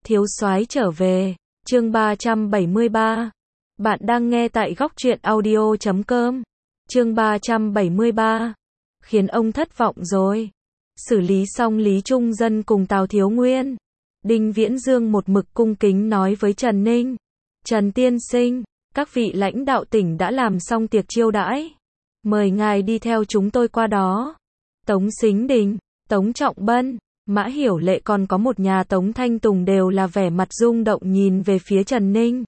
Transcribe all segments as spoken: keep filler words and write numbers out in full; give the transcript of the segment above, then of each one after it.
Thiếu soái trở về, chương ba trăm bảy mươi ba. Bạn đang nghe tại góc truyện audio chấm com. Chương ba trăm bảy mươi ba. Khiến ông thất vọng rồi. Xử lý xong Lý Trung Dân cùng Tào Thiếu Nguyên, Đinh Viễn Dương một mực cung kính nói với Trần Ninh. Trần tiên sinh, các vị lãnh đạo tỉnh đã làm xong tiệc chiêu đãi. Mời ngài đi theo chúng tôi qua đó. Tống Sính Đình, Tống Trọng Bân, Mã Hiểu Lệ còn có một nhà Tống Thanh Tùng đều là vẻ mặt rung động nhìn về phía Trần Ninh.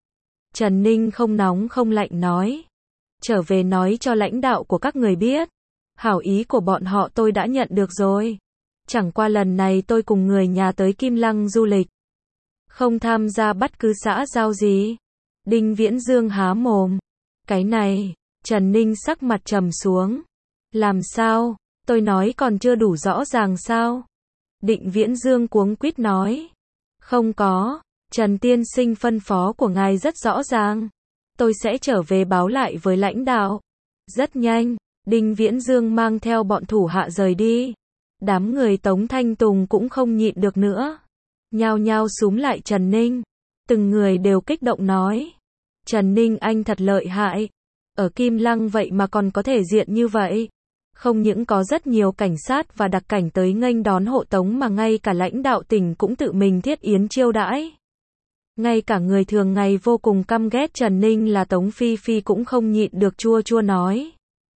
Trần Ninh không nóng không lạnh nói. Trở về nói cho lãnh đạo của các người biết. Hảo ý của bọn họ tôi đã nhận được rồi. Chẳng qua lần này tôi cùng người nhà tới Kim Lăng du lịch. Không tham gia bất cứ xã giao gì. Đinh Viễn Dương há mồm. Cái này, Trần Ninh sắc mặt trầm xuống. Làm sao, tôi nói còn chưa đủ rõ ràng sao? Đinh Viễn Dương cuống quýt nói. Không có, Trần tiên sinh phân phó của ngài rất rõ ràng. Tôi sẽ trở về báo lại với lãnh đạo. Rất nhanh, Đinh Viễn Dương mang theo bọn thủ hạ rời đi. Đám người Tống Thanh Tùng cũng không nhịn được nữa. Nhao nhao xúm lại Trần Ninh. Từng người đều kích động nói. Trần Ninh anh thật lợi hại. Ở Kim Lăng vậy mà còn có thể diện như vậy. Không những có rất nhiều cảnh sát và đặc cảnh tới nghênh đón hộ tống mà ngay cả lãnh đạo tỉnh cũng tự mình thiết yến chiêu đãi. Ngay cả người thường ngày vô cùng căm ghét Trần Ninh là Tống Phi Phi cũng không nhịn được chua chua nói.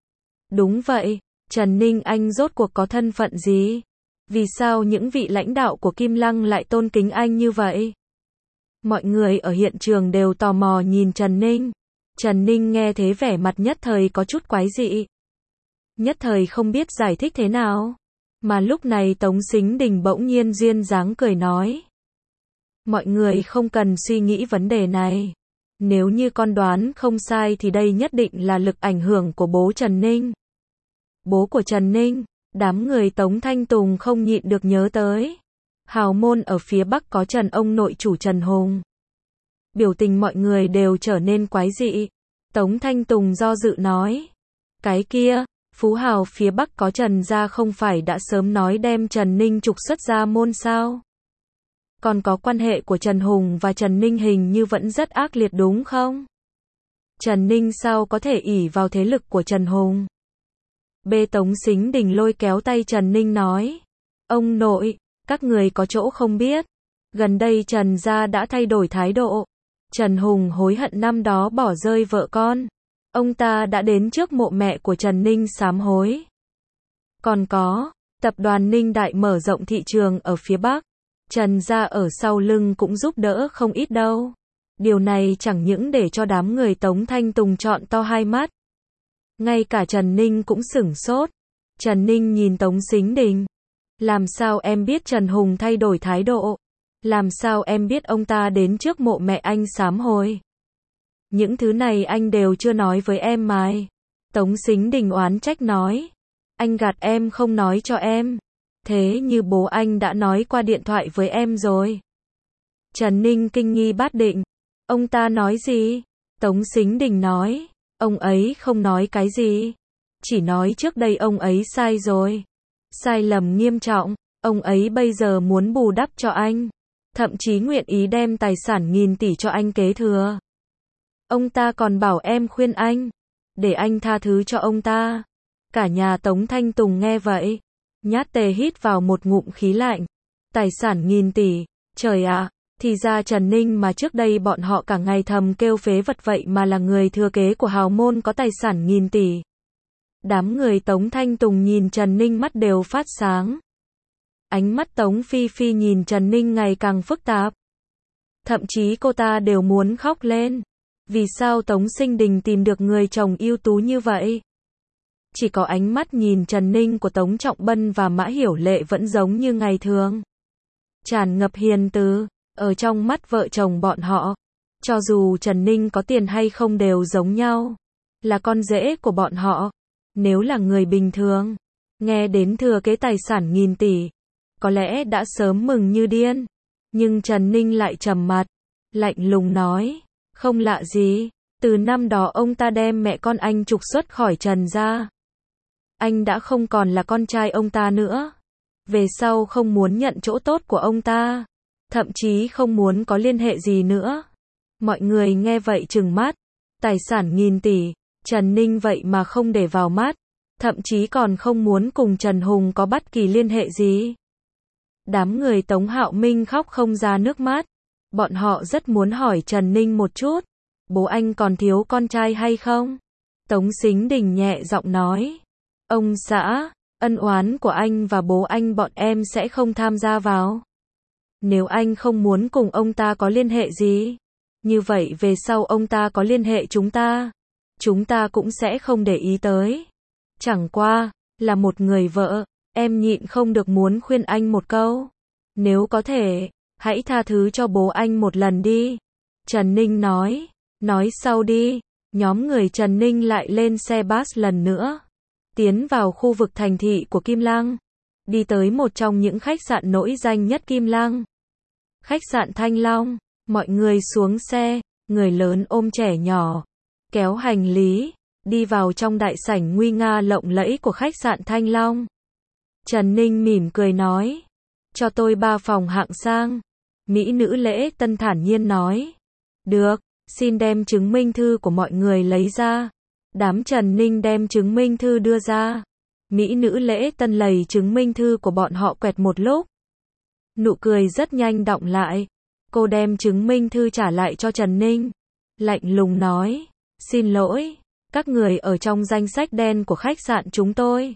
Đúng vậy, Trần Ninh anh rốt cuộc có thân phận gì? Vì sao những vị lãnh đạo của Kim Lăng lại tôn kính anh như vậy? Mọi người ở hiện trường đều tò mò nhìn Trần Ninh. Trần Ninh nghe thế vẻ mặt nhất thời có chút quái dị. Nhất thời không biết giải thích thế nào. Mà lúc này Tống Sính Đình bỗng nhiên duyên dáng cười nói. Mọi người không cần suy nghĩ vấn đề này. Nếu như con đoán không sai thì đây nhất định là lực ảnh hưởng của bố Trần Ninh. Bố của Trần Ninh, đám người Tống Thanh Tùng không nhịn được nhớ tới. Hào môn ở phía Bắc có Trần ông nội chủ Trần Hùng. Biểu tình mọi người đều trở nên quái dị. Tống Thanh Tùng do dự nói. Cái kia, phú hào phía Bắc có Trần gia không phải đã sớm nói đem Trần Ninh trục xuất ra môn sao? Còn có quan hệ của Trần Hùng và Trần Ninh hình như vẫn rất ác liệt đúng không? Trần Ninh sao có thể ỷ vào thế lực của Trần Hùng? Bê Tống Sính Đình lôi kéo tay Trần Ninh nói. Ông nội, các người có chỗ không biết. Gần đây Trần gia đã thay đổi thái độ. Trần Hùng hối hận năm đó bỏ rơi vợ con. Ông ta đã đến trước mộ mẹ của Trần Ninh sám hối. Còn có, tập đoàn Ninh Đại mở rộng thị trường ở phía Bắc. Trần gia ở sau lưng cũng giúp đỡ không ít đâu. Điều này chẳng những để cho đám người Tống Thanh Tùng trọn to hai mắt. Ngay cả Trần Ninh cũng sửng sốt. Trần Ninh nhìn Tống Sính Đình. Làm sao em biết Trần Hùng thay đổi thái độ? Làm sao em biết ông ta đến trước mộ mẹ anh sám hối? Những thứ này anh đều chưa nói với em mà. Tống Sính Đình oán trách nói. Anh gạt em không nói cho em. Thế như bố anh đã nói qua điện thoại với em rồi. Trần Ninh kinh nghi bát định. Ông ta nói gì? Tống Sính Đình nói. Ông ấy không nói cái gì. Chỉ nói trước đây ông ấy sai rồi. Sai lầm nghiêm trọng. Ông ấy bây giờ muốn bù đắp cho anh. Thậm chí nguyện ý đem tài sản nghìn tỷ cho anh kế thừa. Ông ta còn bảo em khuyên anh. Để anh tha thứ cho ông ta. Cả nhà Tống Thanh Tùng nghe vậy. Nhát tề hít vào một ngụm khí lạnh. Tài sản nghìn tỷ. Trời ạ, à, thì ra Trần Ninh mà trước đây bọn họ cả ngày thầm kêu phế vật vậy mà là người thừa kế của hào môn có tài sản nghìn tỷ. Đám người Tống Thanh Tùng nhìn Trần Ninh mắt đều phát sáng. Ánh mắt Tống Phi Phi nhìn Trần Ninh ngày càng phức tạp. Thậm chí cô ta đều muốn khóc lên. Vì sao Tống Sính Đình tìm được người chồng ưu tú như vậy? Chỉ có ánh mắt nhìn Trần Ninh của Tống Trọng Bân và Mã Hiểu Lệ vẫn giống như ngày thường. Tràn ngập hiền từ, ở trong mắt vợ chồng bọn họ. Cho dù Trần Ninh có tiền hay không đều giống nhau. Là con rể của bọn họ. Nếu là người bình thường, nghe đến thừa kế tài sản nghìn tỷ, có lẽ đã sớm mừng như điên. Nhưng Trần Ninh lại trầm mặt, lạnh lùng nói. Không lạ gì, từ năm đó ông ta đem mẹ con anh trục xuất khỏi Trần gia. Anh đã không còn là con trai ông ta nữa. Về sau không muốn nhận chỗ tốt của ông ta. thậm chí không muốn có liên hệ gì nữa. Mọi người nghe vậy trừng mắt, tài sản nghìn tỷ, Trần Ninh vậy mà không để vào mắt, thậm chí còn không muốn cùng Trần Hùng có bất kỳ liên hệ gì. Đám người Tống Hạo Minh khóc không ra nước mắt, bọn họ rất muốn hỏi Trần Ninh một chút, bố anh còn thiếu con trai hay không? Tống Sính Đình nhẹ giọng nói, ông xã, ân oán của anh và bố anh bọn em sẽ không tham gia vào. Nếu anh không muốn cùng ông ta có liên hệ gì, như vậy về sau ông ta có liên hệ chúng ta, chúng ta cũng sẽ không để ý tới. Chẳng qua, là một người vợ, em nhịn không được muốn khuyên anh một câu. Nếu có thể, hãy tha thứ cho bố anh một lần đi. Trần Ninh nói, nói sau đi. Nhóm người Trần Ninh lại lên xe bus lần nữa, tiến vào khu vực thành thị của Kim Lăng, đi tới một trong những khách sạn nổi danh nhất Kim Lăng. Khách sạn Thanh Long, mọi người xuống xe, người lớn ôm trẻ nhỏ, kéo hành lý, đi vào trong đại sảnh nguy nga lộng lẫy của khách sạn Thanh Long. Trần Ninh mỉm cười nói, cho tôi ba phòng hạng sang. Mỹ nữ lễ tân thản nhiên nói, được, xin đem chứng minh thư của mọi người lấy ra. Đám Trần Ninh đem chứng minh thư đưa ra. Mỹ nữ lễ tân lầy chứng minh thư của bọn họ quẹt một lúc. Nụ cười rất nhanh đọng lại. Cô đem chứng minh thư trả lại cho Trần Ninh. Lạnh lùng nói, xin lỗi, các người ở trong danh sách đen của khách sạn chúng tôi.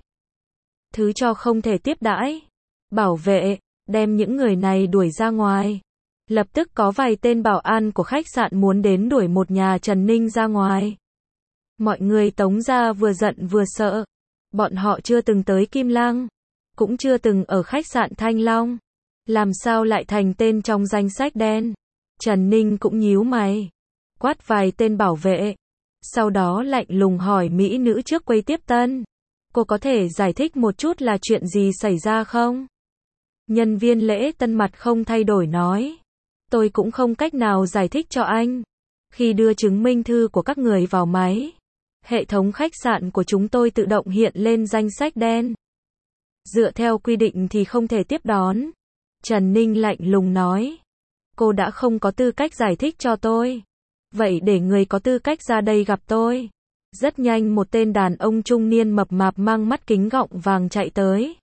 Thứ cho không thể tiếp đãi. Bảo vệ, đem những người này đuổi ra ngoài. Lập tức có vài tên bảo an của khách sạn muốn đến đuổi một nhà Trần Ninh ra ngoài. Mọi người Tống gia vừa giận vừa sợ. Bọn họ chưa từng tới Kim Lăng, cũng chưa từng ở khách sạn Thanh Long. Làm sao lại thành tên trong danh sách đen? Trần Ninh cũng nhíu mày, quát vài tên bảo vệ. Sau đó lạnh lùng hỏi mỹ nữ trước quầy tiếp tân. Cô có thể giải thích một chút là chuyện gì xảy ra không? Nhân viên lễ tân mặt không thay đổi nói. Tôi cũng không cách nào giải thích cho anh. Khi đưa chứng minh thư của các người vào máy, hệ thống khách sạn của chúng tôi tự động hiện lên danh sách đen. Dựa theo quy định thì không thể tiếp đón. Trần Ninh lạnh lùng nói. Cô đã không có tư cách giải thích cho tôi. Vậy để người có tư cách ra đây gặp tôi. Rất nhanh một tên đàn ông trung niên mập mạp mang mắt kính gọng vàng chạy tới.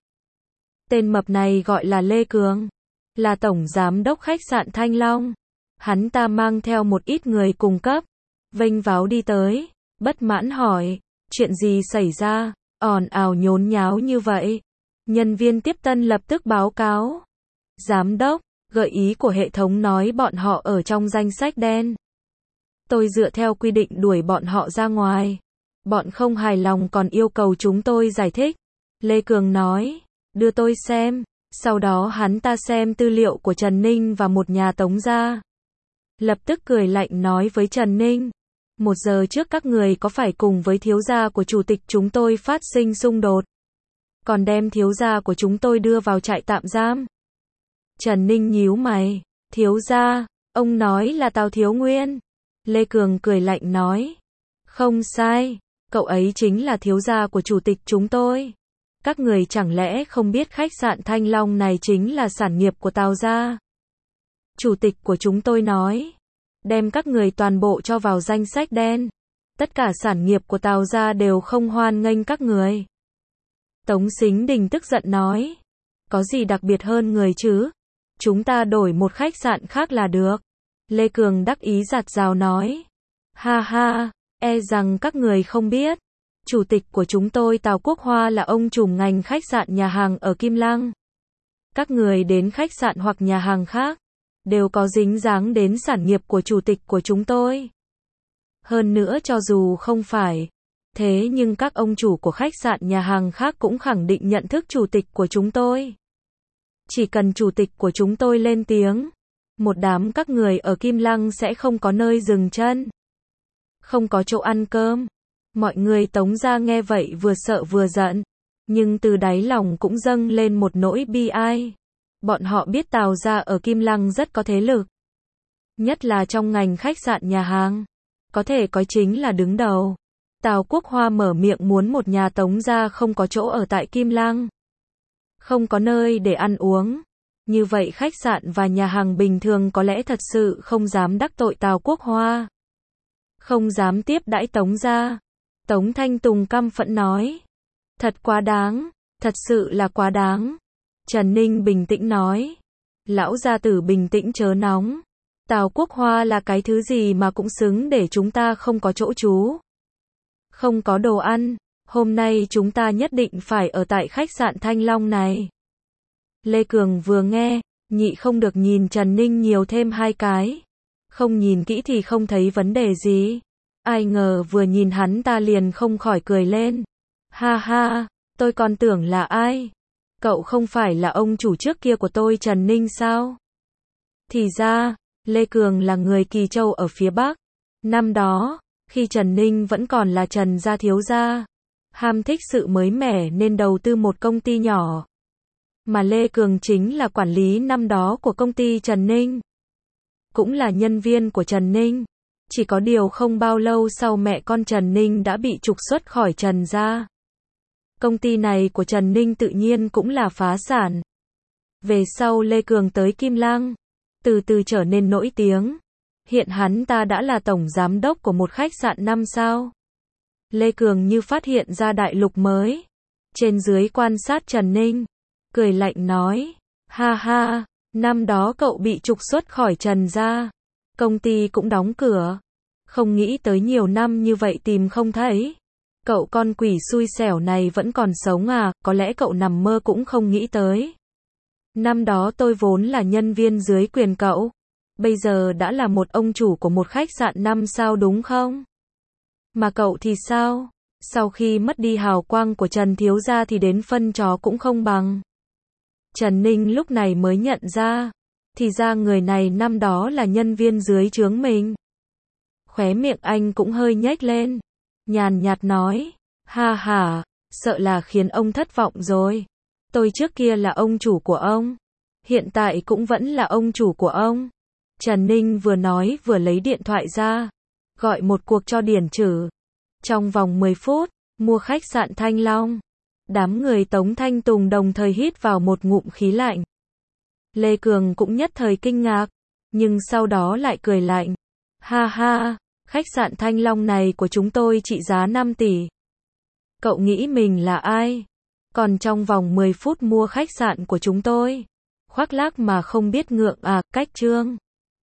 Tên mập này gọi là Lê Cường, là tổng giám đốc khách sạn Thanh Long. Hắn ta mang theo một ít người cùng cấp, vênh váo đi tới, bất mãn hỏi, chuyện gì xảy ra, ồn ào nhốn nháo như vậy. Nhân viên tiếp tân lập tức báo cáo. Giám đốc, gợi ý của hệ thống nói bọn họ ở trong danh sách đen. Tôi dựa theo quy định đuổi bọn họ ra ngoài. Bọn không hài lòng còn yêu cầu chúng tôi giải thích. Lê Cường nói, đưa tôi xem. Sau đó hắn ta xem tư liệu của Trần Ninh và một nhà Tống gia. Lập tức cười lạnh nói với Trần Ninh. Một giờ trước các người có phải cùng với thiếu gia của chủ tịch chúng tôi phát sinh xung đột, còn đem thiếu gia của chúng tôi đưa vào trại tạm giam? Trần Ninh nhíu mày. Thiếu gia, ông nói là Tào Thiếu Nguyên. Lê Cường cười lạnh nói. Không sai, cậu ấy chính là thiếu gia của chủ tịch chúng tôi. Các người chẳng lẽ không biết khách sạn Thanh Long này chính là sản nghiệp của Tào gia? Chủ tịch của chúng tôi nói, đem các người toàn bộ cho vào danh sách đen. Tất cả sản nghiệp của Tào gia đều không hoan nghênh các người. Tống Sính Đình tức giận nói, có gì đặc biệt hơn người chứ? Chúng ta đổi một khách sạn khác là được. Lê Cường đắc ý giặt rào nói, ha ha, e rằng các người không biết. Chủ tịch của chúng tôi Tào Quốc Hoa là ông trùm ngành khách sạn nhà hàng ở Kim Lăng. Các người đến khách sạn hoặc nhà hàng khác, đều có dính dáng đến sản nghiệp của chủ tịch của chúng tôi. Hơn nữa cho dù không phải, thế nhưng các ông chủ của khách sạn nhà hàng khác cũng khẳng định nhận thức chủ tịch của chúng tôi. Chỉ cần chủ tịch của chúng tôi lên tiếng, một đám các người ở Kim Lăng sẽ không có nơi dừng chân, không có chỗ ăn cơm. Mọi người Tống gia nghe vậy vừa sợ vừa giận, nhưng từ đáy lòng cũng dâng lên một nỗi bi ai. Bọn họ biết Tào gia ở Kim Lăng rất có thế lực, nhất là trong ngành khách sạn nhà hàng, có thể coi chính là đứng đầu. Tào Quốc Hoa mở miệng muốn một nhà Tống gia không có chỗ ở tại Kim Lăng, không có nơi để ăn uống, Như vậy khách sạn và nhà hàng bình thường có lẽ thật sự không dám đắc tội Tào Quốc Hoa. Không dám tiếp đãi Tống gia. Tống Thanh Tùng căm phẫn nói. Thật quá đáng, thật sự là quá đáng. Trần Ninh bình tĩnh nói. Lão gia tử bình tĩnh chớ nóng. Tào Quốc Hoa là cái thứ gì mà cũng xứng để chúng ta không có chỗ trú. Không có đồ ăn, hôm nay chúng ta nhất định phải ở tại khách sạn Thanh Long này. Lê Cường vừa nghe, nhị không được nhìn Trần Ninh nhiều thêm hai cái. Không nhìn kỹ thì không thấy vấn đề gì. Ai ngờ vừa nhìn hắn ta liền không khỏi cười lên. Ha ha, tôi còn tưởng là ai? Cậu không phải là ông chủ trước kia của tôi Trần Ninh sao? Thì ra, Lê Cường là người Kỳ Châu ở phía Bắc. Năm đó, khi Trần Ninh vẫn còn là Trần gia thiếu gia, ham thích sự mới mẻ nên đầu tư một công ty nhỏ. Mà Lê Cường chính là quản lý năm đó của công ty Trần Ninh. Cũng là nhân viên của Trần Ninh. Chỉ có điều không bao lâu sau mẹ con Trần Ninh đã bị trục xuất khỏi Trần gia. Công ty này của Trần Ninh tự nhiên cũng là phá sản. Về sau Lê Cường tới Kim Lăng, từ từ trở nên nổi tiếng. Hiện hắn ta đã là tổng giám đốc của một khách sạn năm sao. Lê Cường như phát hiện ra đại lục mới. Trên dưới quan sát Trần Ninh, cười lạnh nói. Ha ha, năm đó cậu bị trục xuất khỏi Trần gia. Công ty cũng đóng cửa. Không nghĩ tới nhiều năm như vậy tìm không thấy. Cậu con quỷ xui xẻo này vẫn còn sống à, có lẽ cậu nằm mơ cũng không nghĩ tới. Năm đó tôi vốn là nhân viên dưới quyền cậu. Bây giờ đã là một ông chủ của một khách sạn năm sao đúng không? Mà cậu thì sao? Sau khi mất đi hào quang của Trần thiếu gia thì đến phân chó cũng không bằng. Trần Ninh lúc này mới nhận ra. Thì ra người này năm đó là nhân viên dưới trướng mình. Khóe miệng anh cũng hơi nhếch lên. Nhàn nhạt nói. Ha ha, sợ là khiến ông thất vọng rồi. Tôi trước kia là ông chủ của ông. Hiện tại cũng vẫn là ông chủ của ông. Trần Ninh vừa nói vừa lấy điện thoại ra. Gọi một cuộc cho Điển Trử. Trong vòng mười phút, mua khách sạn Thanh Long. Đám người Tống Thanh Tùng đồng thời hít vào một ngụm khí lạnh. Lê Cường cũng nhất thời kinh ngạc. Nhưng sau đó lại cười lạnh. Ha ha, khách sạn Thanh Long này của chúng tôi trị giá năm tỷ. Cậu nghĩ mình là ai? Còn trong vòng mười phút mua khách sạn của chúng tôi. Khoác lác mà không biết ngượng à, cách trương.